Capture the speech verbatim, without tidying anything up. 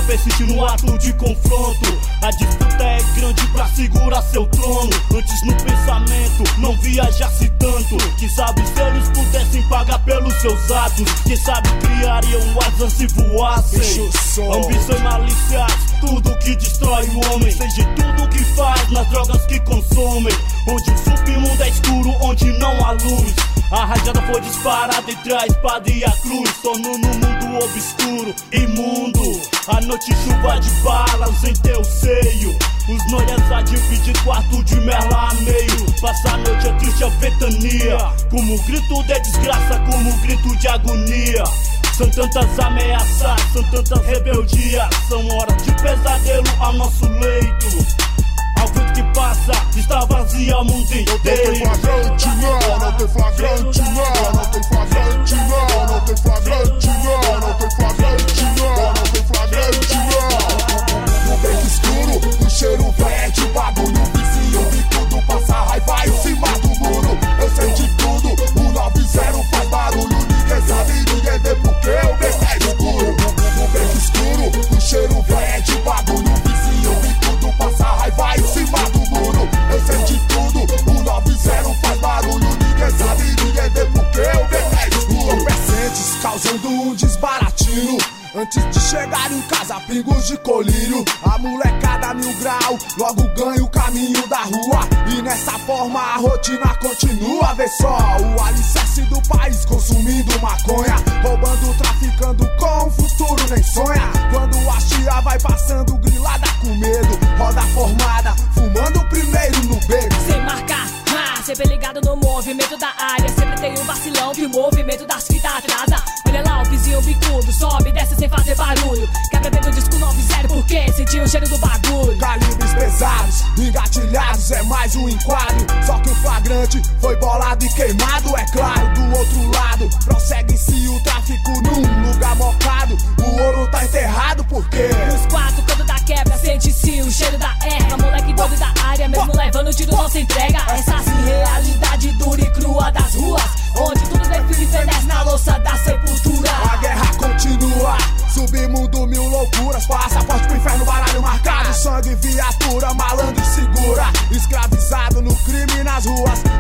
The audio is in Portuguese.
persiste no ato de confronto. A disputa é grande pra segurar seu trono. Antes no pensamento não viajasse tanto. Quem sabe se eles pudessem pagar pelos seus atos. Quem sabe criariam asas e voassem. Ambição e malícia, tudo que destrói o homem. Seja tudo que faz nas drogas que consomem. Onde o submundo é escuro, onde não há luz. A rajada foi disparada entre a espada e a cruz. Sono no mundo obscuro, imundo. A noite chuva de balas em teu seio. Os noias a dividir quarto de merla a meio. Passa a noite a triste a ventania. Como um grito de desgraça, como um grito de agonia. São tantas ameaças, são tantas rebeldias. São horas de pesadelo ao nosso leito. Ao vento que passa, está vazia o mundo inteiro. Não tem flagrante não, não tem flagrante não. Não tem flagrante não, não tem flagrante não. Não tem flagrante não, não tem flagrante não. No beco escuro, o cheiro verde, o bagulho vicia. O bicudo passa raiva em cima do muro. Eu sei de tudo, o nove zero faz barulho. Ninguém sabe, ninguém vê porque o beco é escuro. No beco escuro, o cheiro verde, o bagulho vicia. O bicudo passa raiva em cima do muro. Eu sei de tudo, o nove zero faz barulho. Ninguém sabe, ninguém vê porque o beco é escuro. Entorpecentes causando um desbaratinho. Antes de chegar em casa, pingos de colírio. A molecada mil grau, logo ganha o caminho da rua. E nessa forma a rotina continua. Vê só, o alicerce do país consumindo maconha. Roubando, traficando com o futuro nem sonha. Quando a chia vai passando grilada com medo. Roda formada, fumando primeiro no beco. Sem marcar, ah, sempre ligado no movimento da área. Sempre tem um vacilão que o movimento das fitas atrasa. Olha lá o vizinho bicudo, sobe e desce sem fazer barulho. Quebra dentro do disco nove zero porque sentiu o cheiro do bagulho. Calibres pesados, engatilhados, é mais um enquadro. Só que o flagrante foi bolado e queimado, é claro. Do outro lado, prossegue-se o tráfico num lugar mocado. O ouro tá enterrado porque nos quatro cantos da quebra sente-se o cheiro da erva. Moleque doido da área, mesmo levando tiro não se entrega. Essa sim realidade dura e crua das ruas, onde tudo define e fenece na louça da sepultura. A guerra continua, submundo mil loucuras. Passaporte pro inferno, baralho marcado. Sangue, viatura, malandro segura. Escravizado no crime nas ruas.